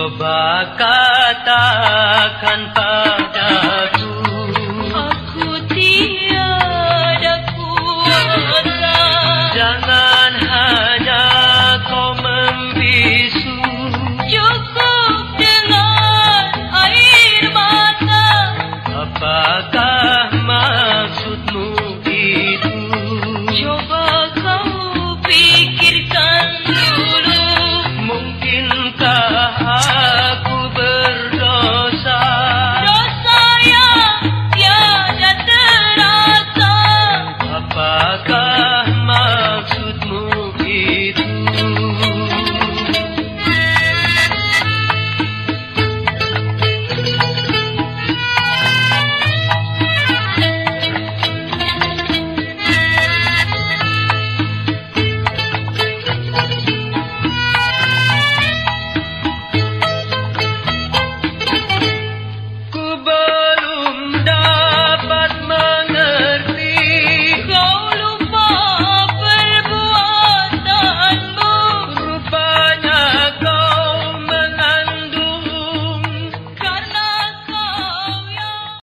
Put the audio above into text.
Coba katakan padaku, aku tiada kuasa. jangan hanya kau membisu. Cukup dengan air mata. Apakah maksudmu itu? Coba kau pikirkan dulu. Mungkinkah aku berdosa? Dosa yang tiada terasa. Apakah maksudmu itu?